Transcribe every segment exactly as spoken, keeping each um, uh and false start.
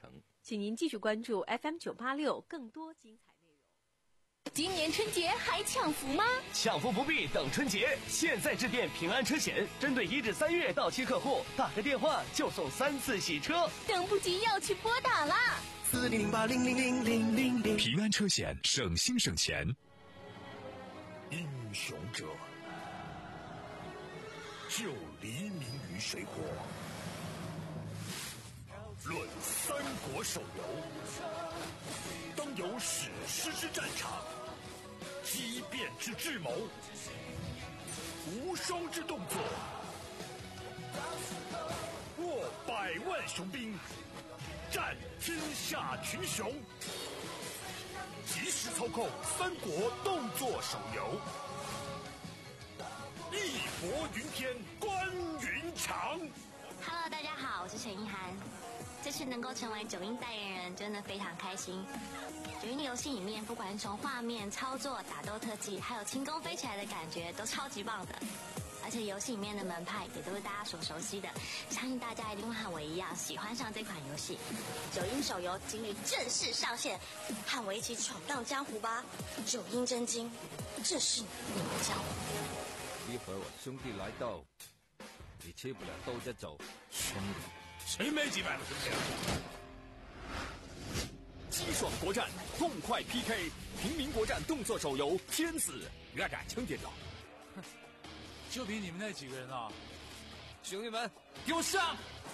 程。 请您继续关注 F M 九八六更多精彩内容。 今年春节还抢福吗？ 抢福不必等春节，现在致电平安车险，针对一至三月到期客户，打个电话就送三次洗车， 等不及要去拨打啦！ 四零零八零零零零零零。 平安车险，省心省钱。 英雄者，救黎明于水火。论三国手游，当有史诗之战场，激变之智谋，无双之动作，握百万雄兵，战天下群雄。即时操控三国动作手游，义薄云天，关云长。 Hello， 大家好，我是陈意涵。这次能够成为九阴代言人，真的非常开心。九阴的游戏里面，不管是从画面、操作、打斗特技，还有轻功飞起来的感觉，都超级棒的。而且游戏里面的门派也都是大家所熟悉的，相信大家一定会和我一样喜欢上这款游戏。九阴手游今日正式上线，和我一起闯荡江湖吧！九阴真经，这是你的教。 一会儿我兄弟来到，你吃不了兜着走。兄弟， 谁没几百个兄弟啊？ 激爽国战，痛快 P K， 平民国战动作手游《天子》，热战轻点到。 就凭你们那几个人啊！ 兄弟们，给我上！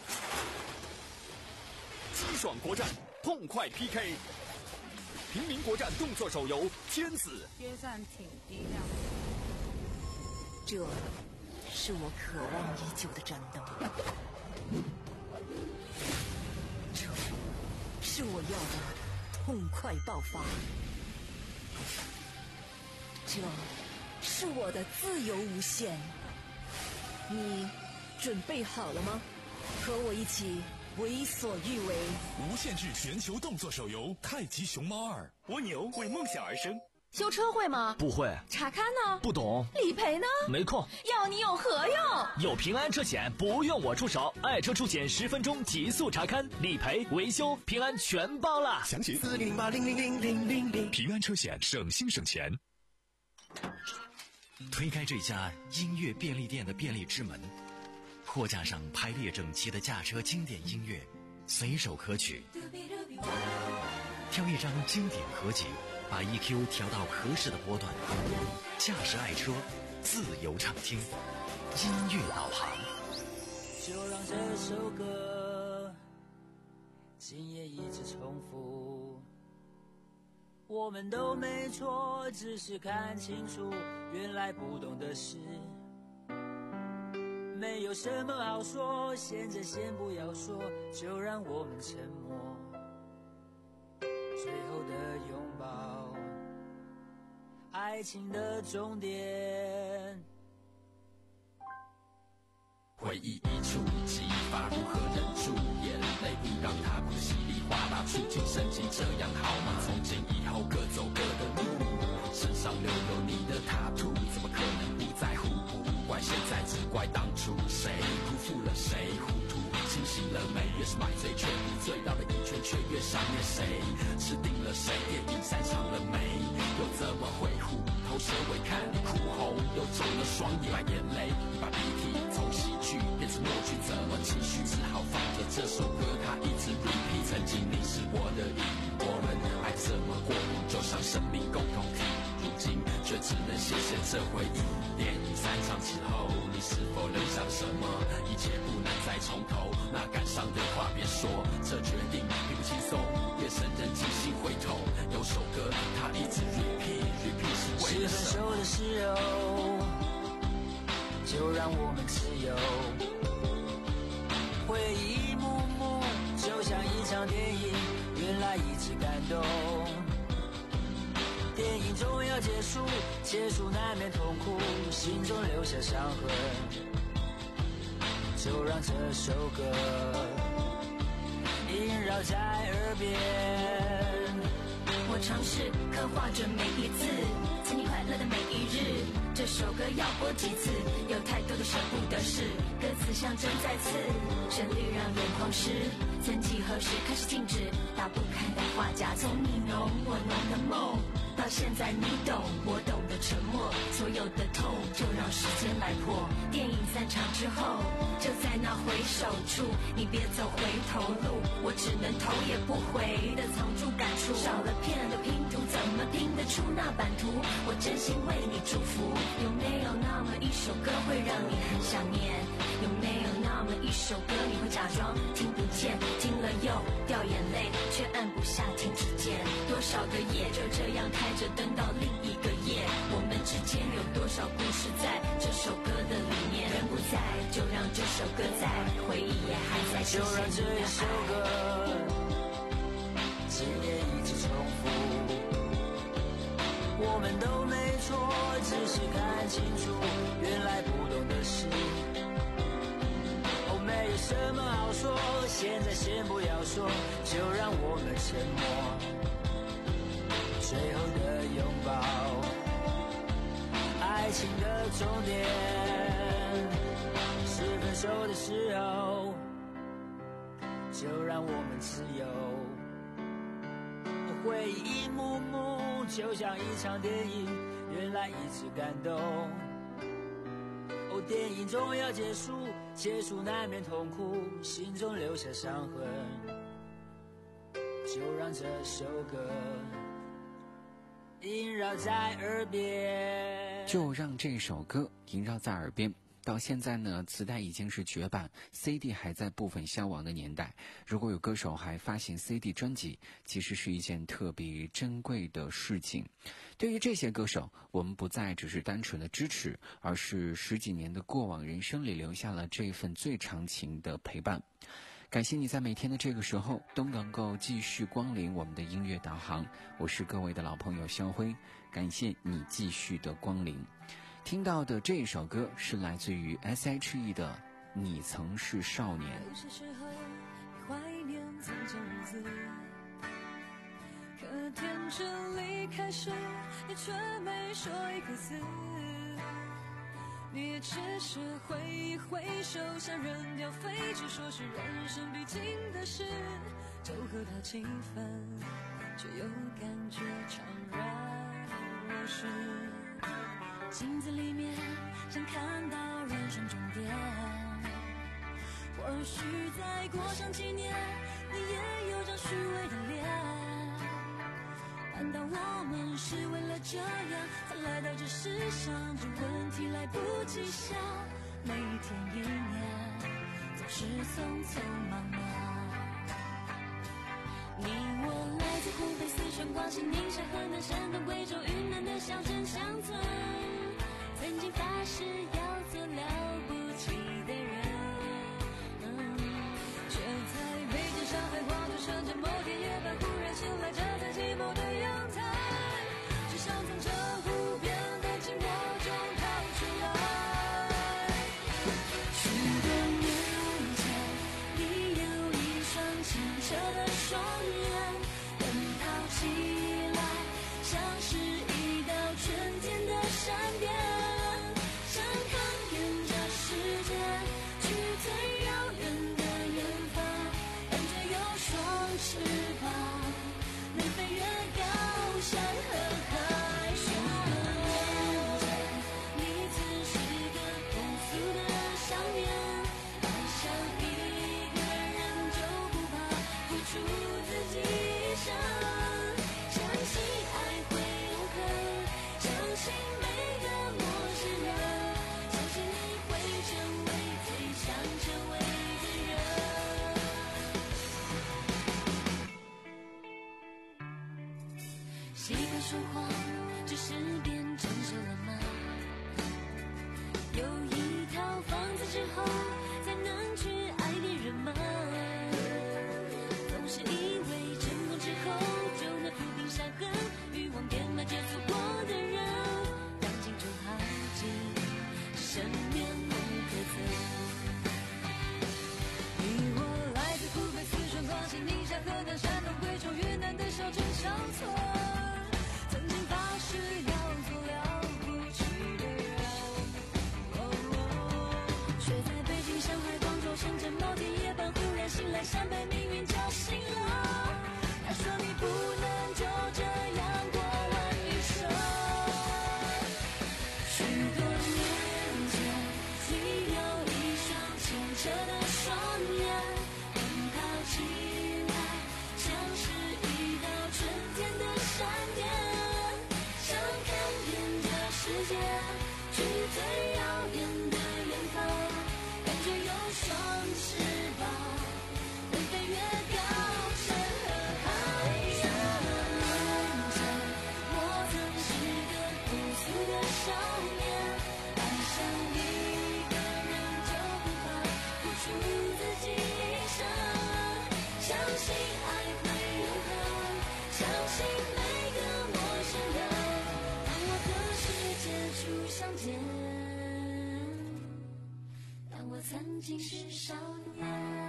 激爽国战，痛快 P K， 平民国战动作手游《天子》。 约战挺低调。 这是我渴望已久的战斗，这是我要的痛快爆发，这是我的自由无限。你准备好了吗？和我一起为所欲为。 无限制全球动作手游《太极熊猫二》。 蜗牛为梦想而生。 修车会吗？ 不会。 查看呢？ 不懂。 理赔呢？ 没空。 要你有何用？ 有平安车险，不用我出手，爱车出险十分钟极速查看，理赔、维修，平安全包了。 详情四零零八零零零零零零。 平安车险，省心省钱。 推开这家音乐便利店的便利之门，货架上排列整齐的驾车经典音乐，随手可取。挑一张经典合集，把 E Q 调到合适的波段，驾驶爱车，自由畅听，音乐导航。 就让这首歌今夜一直重复，我们都没错，只是看清楚原来不懂的事，没有什么好说，现在先不要说，就让我们沉默，最后的拥抱，爱情的终点。 回忆一触即发，如何忍住眼泪不让它不稀里哗啦触进神经，这样好吗？从今以后各走各的路，身上留有你的塔图，怎么可能不在乎？不怪现在，只怪当初谁辜负了谁，糊涂清醒了没？越是买醉却不醉，绕了一圈却越想念谁，吃定了谁？电影散场了没？又怎么会虎头蛇尾？看你哭红又肿了双眼，把眼泪把鼻涕从喜剧变成默剧，怎么继续？只好放着这首歌，它一直 repeat。曾经你是我的影，我们爱这么过瘾，就像生命共同体。如今却只能写写这回忆。电影散场之后，你是否能想什么？一切不能再重头，那感伤的话别说，这决定并不轻松。夜深人静心回头，有首歌它一直 repeat repeat 是为了什么？ 是分手的时候，就让我们自由。回忆一幕幕，就像一场电影，原来一直感动。电影终要结束，结束难免痛苦，心中留下伤痕。就让这首歌萦绕在耳边。 我尝试刻画着每一次，曾经快乐的每一日。 这首歌要播几次，有太多的舍不得事，歌词像针在刺，旋律让眼眶湿。曾几何时开始静止，打不开的画夹，从你浓我浓的梦，到现在你懂我懂的沉默，所有的痛就让时间来破。电影散场之后，就在那回首处，你别走回头路，我只能头也不回的藏住感触。少了片的拼图，怎么拼得出那版图？我真心为你祝福。有没有那么一首歌会让你很想念？有没有那么一首歌你会假装听不见？听了又掉眼泪，却按不下停止键。多少个夜就这样开着灯到另一个夜，我们之间有多少故事在这首歌的里面？人不在，就让这首歌在，回忆也还在。 就让这一首歌几年一直重复，我们都没错，只是看清楚原来不懂的事。哦，没有什么好说，现在先不要说，就让我们沉默。最后的拥抱，爱情的终点是分手的时候，就让我们自由。回忆一幕幕，就像一场电影，原来一直感动。哦，电影终要结束，结束难免痛苦，心中留下伤痕。就让这首歌萦绕在耳边， 就让这首歌萦绕在耳边。到现在呢，磁带已经是绝版， C D 还在部分消亡的年代。如果有歌手还发行 C D 专辑，其实是一件特别珍贵的事情。对于这些歌手，我们不再只是单纯的支持，而是十几年的过往人生里留下了这份最长情的陪伴。感谢你在每天的这个时候都能够继续光临我们的音乐导航，我是各位的老朋友肖辉，感谢你继续的光临。听到的这首歌是来自于 S H E 的《你曾是少年》。 有些时候怀念从前日子，可天真离开时，你却没说一个字。你也只是挥一挥手，像扔掉废纸，说是人生必经的事，就和他气氛，却又感觉怅然若失。镜子里面想看到人生终点，或许再过上几年，你也有张虚伪的脸。难道我们是为了这样才来到这世上？这问题来不及想，每一天一年总是匆匆忙忙。你我来自湖北、四川、广西、宁夏、河南、山东、贵州、云南的小镇乡村，曾经发誓要做了不起的人，嗯，却在北京、上海、广州、深圳某天夜半忽然醒来，站在寂寞的阳台，只想从这无边的寂寞中逃出来。许多年前，你有一双清澈的双眼，奔跑起来像是一道春天的闪电，想看遍这世界，去最遥远的远方，感觉有双翅膀，能飞越高山和海。许多年前，你曾是个朴素的少年，爱上一个人就不怕付出自己一生，相信爱会永恒，相信每个陌生人，相信你会成为最想成为的人。习惯说谎，只是变成熟了吗？有一套房子之后，才能去爱别人吗？总是以为成功之后就能抚平伤痕，欲望变满接触过的人，让青春耗尽，生面目可憎。你我来自湖北、四川、广西、宁夏、河南、山东、贵州、云南的小镇乡村，曾经发誓要做了不起的人， 来相陪，命运就醒了。他说你不能就这样过完一生。许多年前，你有一双清澈的双眼，奔跑起来像是一道春天的闪电，想看遍这世界，去最遥远的远方，感觉有双翅膀，能飞越高山和海。许多年前，我曾是个朴素的少年，爱上一个人就不怕付出自己一生，相信爱会永恒，相信每个陌生人，当我和世界初相见，当我曾经是少年。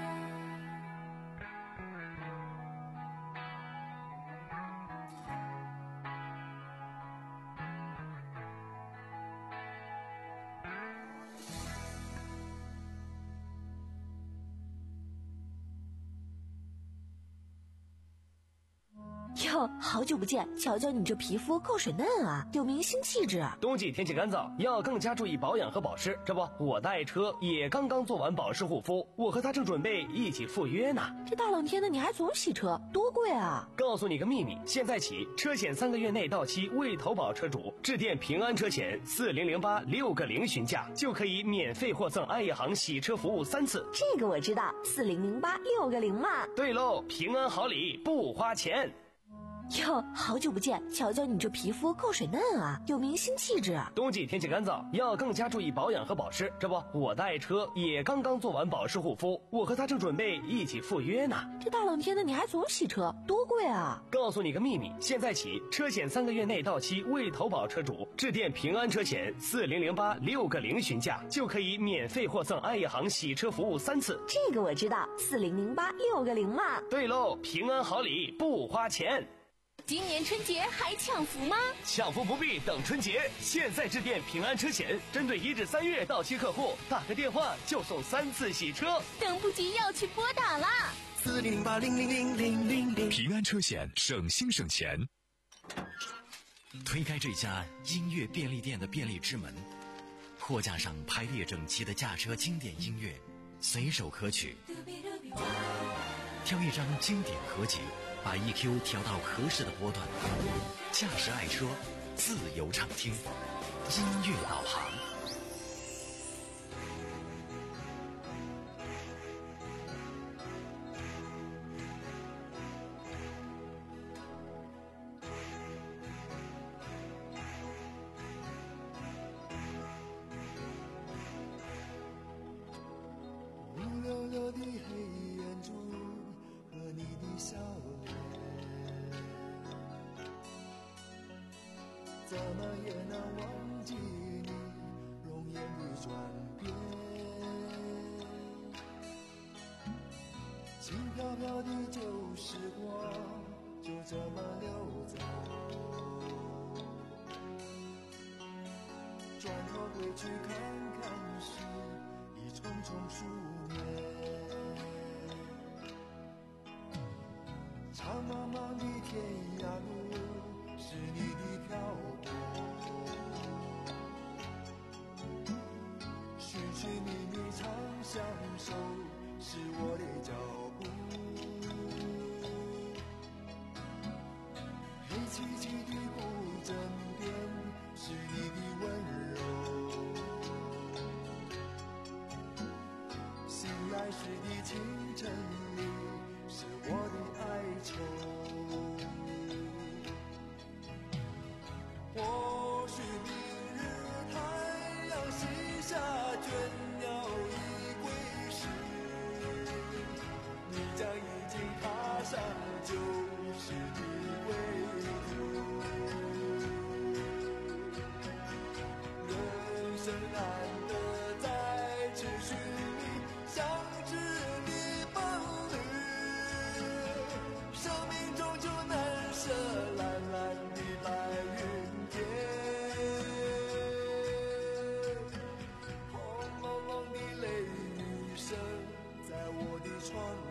哟，好久不见，瞧瞧你这皮肤够水嫩啊，有明星气质。 冬季天气干燥，要更加注意保养和保湿。这不，我的爱车也刚刚做完保湿护肤，我和他正准备一起赴约呢。 这大冷天的你还总洗车，多贵啊！ 告诉你个秘密，现在起车险三个月内到期未投保车主，致电平安车险四零零八六个零询价，就可以免费获赠爱业行洗车服务三次。 这个我知道，四零零八六个零嘛。 对喽，平安好礼不花钱。 哟，好久不见，瞧瞧你这皮肤够水嫩啊，有明星气质。 冬季天气干燥，要更加注意保养和保湿。这不，我的爱车也刚刚做完保湿护肤，我和他正准备一起赴约呢。 这大冷天的你还总洗车，多贵啊！ 告诉你个秘密，现在起车险三个月内到期未投保车主，致电平安车险四零零八六个零询价，就可以免费获赠爱业行洗车服务三次。 这个我知道，四零零八六个零嘛。 对喽，平安好礼不花钱。 今年春节还抢福吗？ 抢福不必等春节，现在致电平安车险，针对一至三月到期客户，打个电话就送三次洗车。 等不及要去拨打啦！ 四零零八零零零零零零。 平安车险，省心省钱。 推开这家音乐便利店的便利之门，货架上排列整齐的驾车经典音乐，随手可取。挑一张经典合集，把 E Q 调到合适的波段，驾驶爱车，自由畅听，音乐导航。 乌溜溜的黑眼珠和你的笑脸，怎么也难忘记你容颜的转变。轻飘飘的旧时光就这么溜走，转头回去看看时已匆匆数年。长茫茫的天涯路是你的漂泊，寻寻觅觅长相守是我的脚步。黑漆漆的古镇边是你的温柔，醒来时的清晨里是我的哀愁。或许明日太阳西下，倦鸟已归时，你将已经踏上旧时的归途。人生难得再次寻觅相知的伴侣，生命中就难舍蓝蓝的白云天。轰隆隆的雷雨声在我的窗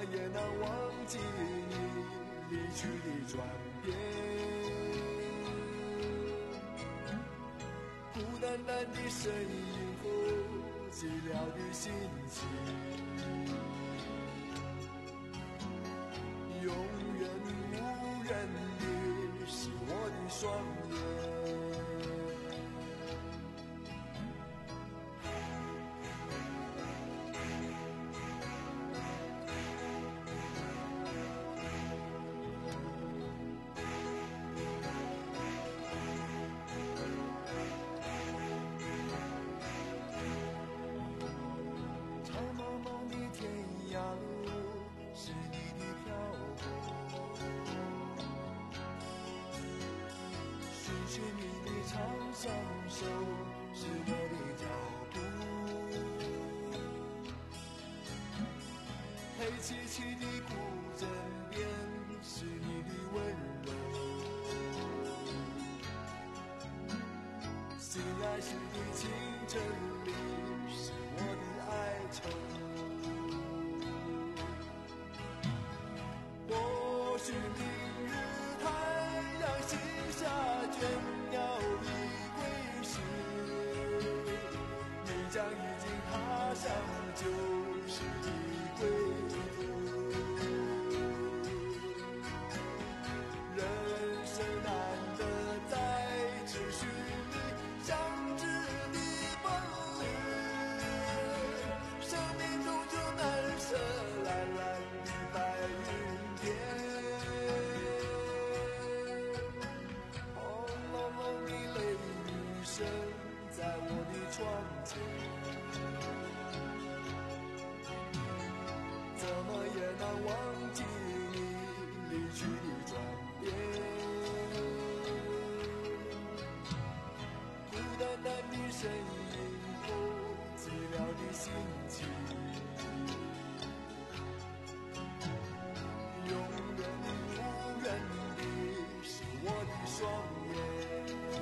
也难忘记你离去的转变。孤单单的身影和寂寥的心情，永远无人的是我的双眼。寻觅的长相守是我的脚步，黑漆漆的古镇边是你的温柔，醒来时的清晨里是我的哀愁。或许明日太阳西下，倦鸟已归时，你将已经踏上旧时的归途。人生难得在秩序里相知的风雨，生命终究难舍蓝蓝的白云天。在我的窗前，怎么也难忘记你离去的转变。孤单单的身影和寂寥的心情，永远无人的是我的双眼。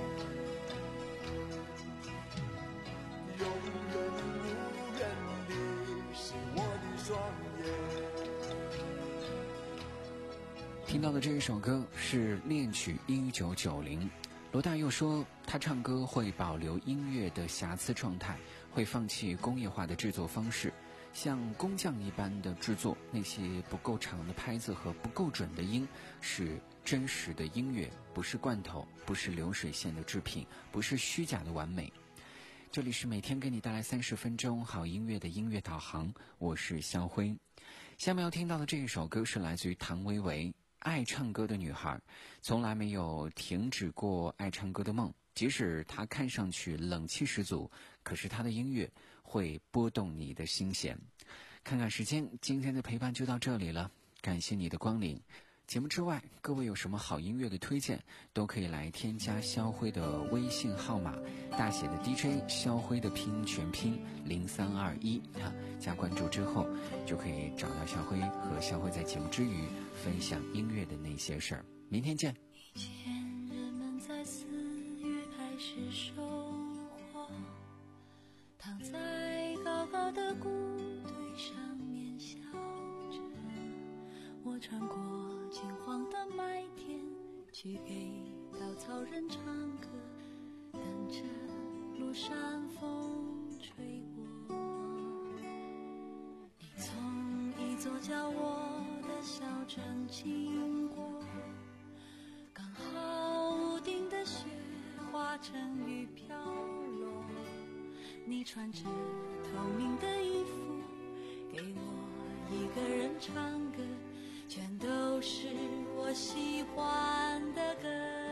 听到的这一首歌是恋曲一九九零。罗大佑说，他唱歌会保留音乐的瑕疵状态，会放弃工业化的制作方式，像工匠一般的制作，那些不够长的拍子和不够准的音是真实的音乐，不是罐头，不是流水线的制品，不是虚假的完美。这里是每天给你带来三十分钟好音乐的音乐导航，我是肖辉。下面要听到的这一首歌是来自于唐维维，爱唱歌的女孩，从来没有停止过爱唱歌的梦。即使她看上去冷气十足，可是她的音乐会拨动你的心弦。看看时间，今天的陪伴就到这里了，感谢你的光临。节目之外，各位有什么好音乐的推荐，都可以来添加肖辉的微信号码，大写的 D J 肖辉的拼音全拼零三二一啊，加关注之后就可以找到肖辉，和肖辉在节目之余分享音乐的那些事儿。明天见。 以前人们在四月开始收获，躺在高高的谷堆上面笑着，我穿过金黄的麦田，去给稻草人唱歌，等着落山风吹过。你从一座叫我的小镇经过，刚好屋顶的雪化成雨飘落，你穿着透明的衣服给我一个人唱歌，全都是我喜欢的歌。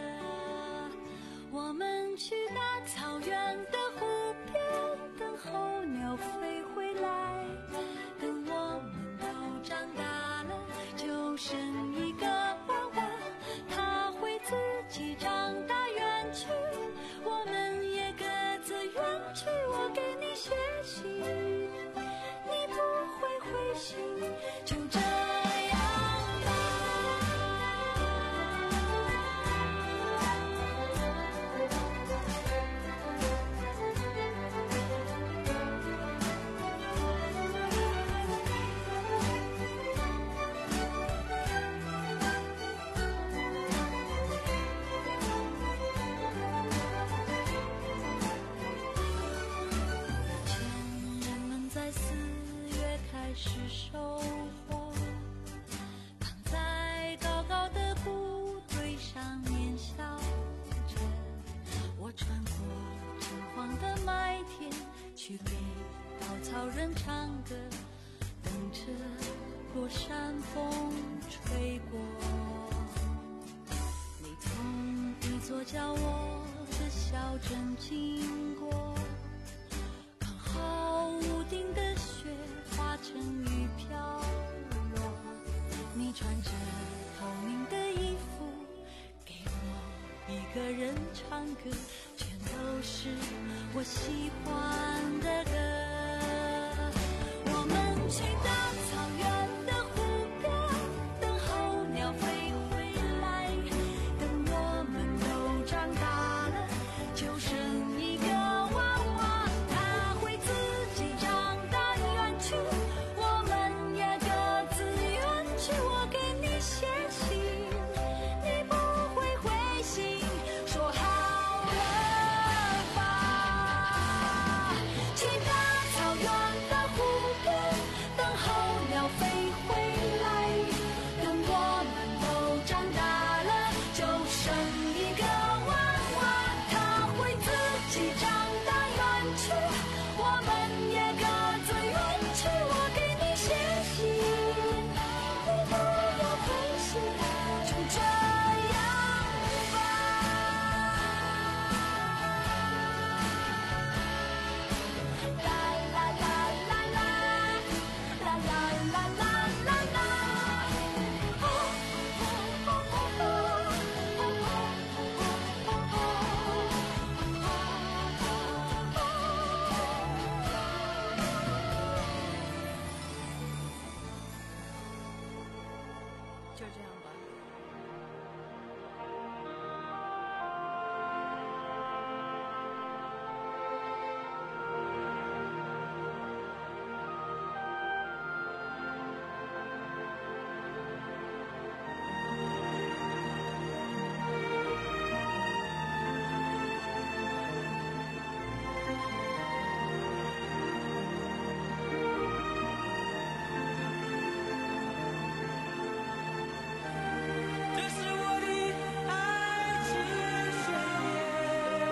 我们去大草原的湖边，等候鸟飞回来，等我们都长大了，就剩一个娃娃，他会自己长大远去，我们也各自远去。我给你写信，你不会回信，就这样吧。 在四月开始收获，躺在高高的部队上面笑着，我穿过金黄的麦田，去给稻草人唱歌，等着落山风吹过。你从一座叫我的小镇经过，刚好屋顶的雪化成雨飘落，你穿着透明的衣服给我一个人唱歌，全都是我喜欢的歌。我们去到草原的湖边，等候鸟飞回来，等我们都长大了，就剩一个娃娃，它会自己长大远去，我们也各自远去。我给你写信，你不会回信，说好了吧。去大草原的湖边，等候鸟飞回来，等我们都长大了，就剩一个娃娃，它会自己长大远去，我们也各自远去。我给你写信，你不要回信，就这样吧。啦啦啦啦啦，啦啦啦啦啦啦。哦哦哦就这样吧。 这是我的爱情宣言，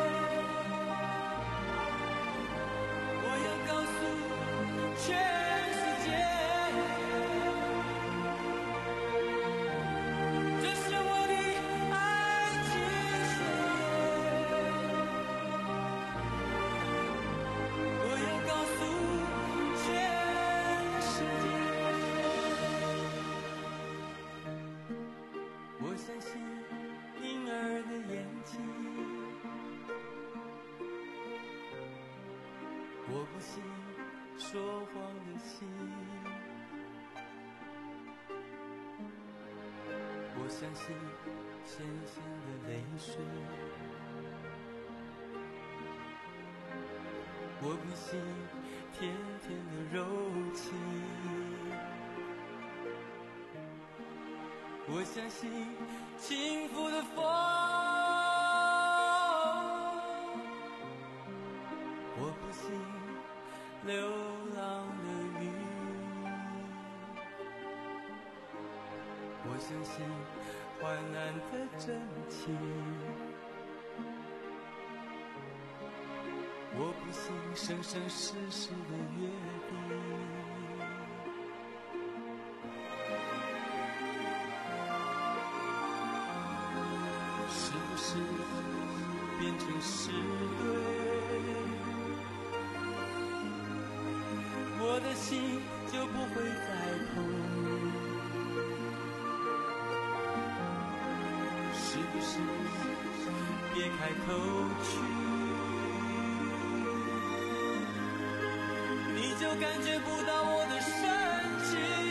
我要告诉全世界，这是我的爱情宣言，我要告诉全世界。我相信婴儿的眼睛，我不信说谎的心，我相信咸咸的泪水，我不信甜甜的柔情，我相信幸福的风，我不信流浪的鱼，我相信患难的真情，我不信生生世世的约定。是不是变成是对，我的心就不会再痛？是不是别开口去，你就感觉不到我的深情？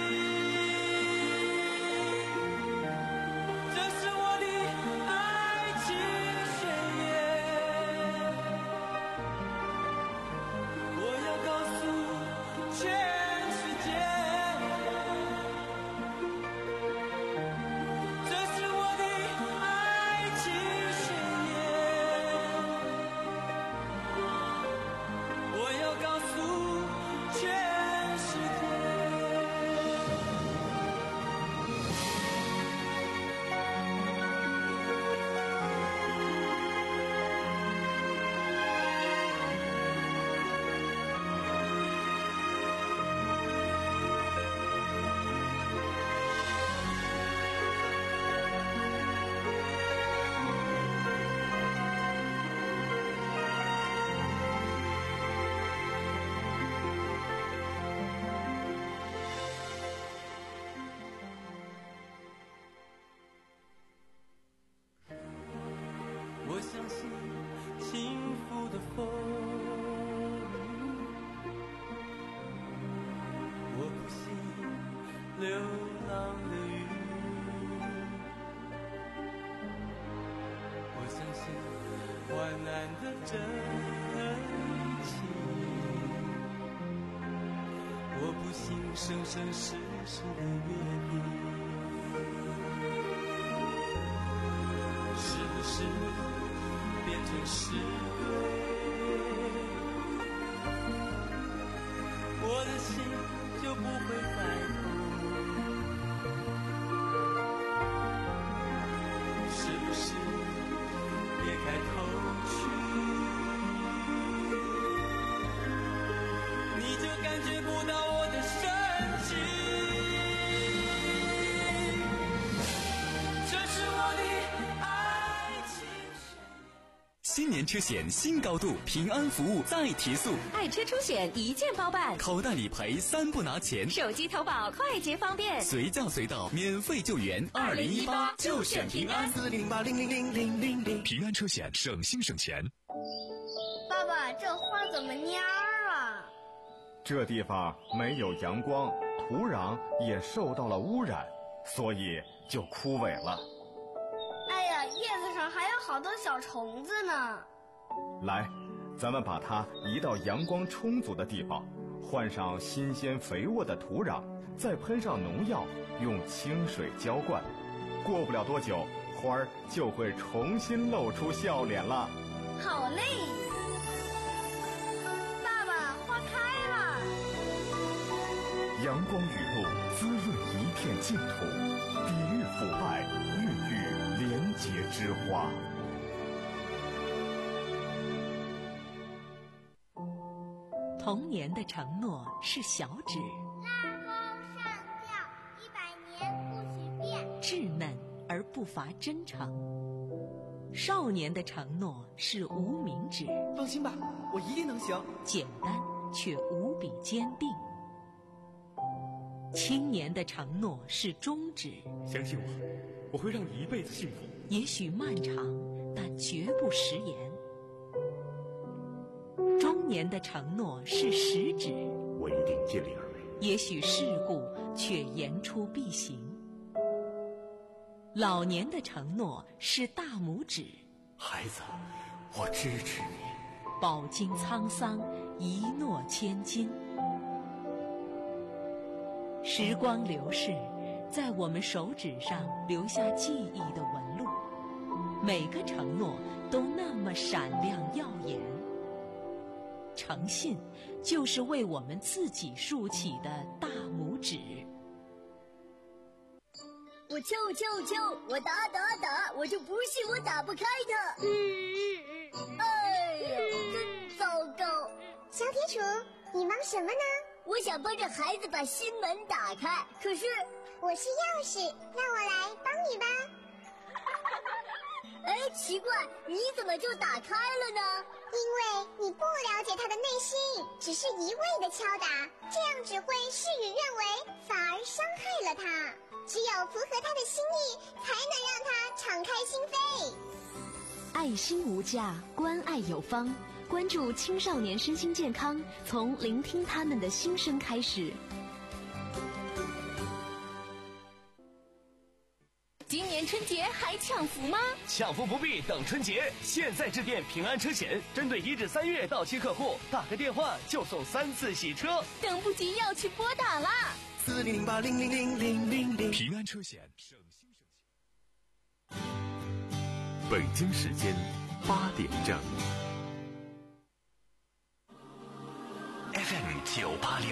全流浪的鱼。我相信患难的真情，我不信生生世世的约定。是不是变成诗堆？我的心就不会再痛。是不是别开头去，你就感觉不到我的深情？这是我的爱情。 新年车险新高度，平安服务再提速， 爱车出险一键包办， 口袋理赔三不拿钱， 手机投保快捷方便， 随叫随到免费救援。二零一八就选平安。 四零八零零零零零零。 平安车险，省心省钱。 爸爸，这花怎么蔫儿了？ 这地方没有阳光，土壤也受到了污染，所以就枯萎了。 哎呀，叶子上还有好多小虫子呢。 来，咱们把它移到阳光充足的地方，换上新鲜肥沃的土壤，再喷上农药，用清水浇灌。过不了多久，花儿就会重新露出笑脸了。 好嘞，爸爸，花开了。 阳光雨露滋润一片净土，抵御腐败，孕育廉洁之花。 童年的承诺是小指， 拉钩上吊，一百年不许变。 稚嫩而不乏真诚。少年的承诺是无名指， 放心吧，我一定能行。 简单却无比坚定。青年的承诺是中指， 相信我，我会让你一辈子幸福。 也许漫长，但绝不食言。中年的承诺是食指， 我一定尽力而为。 也许世故，却言出必行。老年的承诺是大拇指， 孩子，我支持你。 饱经沧桑，一诺千金。时光流逝，在我们手指上留下记忆的纹路，每个承诺都那么闪亮耀眼。诚信就是为我们自己竖起的大拇指。 我敲我敲我敲，我打打打，我就不信我打不开它。嗯，哎呀，真糟糕！ 小铁杵，你忙什么呢？ 我想帮着孩子把心门打开，可是我是钥匙，让我来帮你吧。 哎，奇怪，你怎么就打开了呢？ 因为你不了解他的内心，只是一味的敲打，这样只会事与愿违，反而伤害了他。只有符合他的心意，才能让他敞开心扉。 爱心无价，关爱有方。关注青少年身心健康，从聆听他们的心声开始。 今年春节还抢福吗？ 抢福不必等春节，现在致电平安车险，针对一至三月到期客户，打个电话就送三次洗车。 等不及要去拨打啦！ 四零零八零零零零零零。 平安车险，省心省钱。北京时间八点整。 F M 九八六。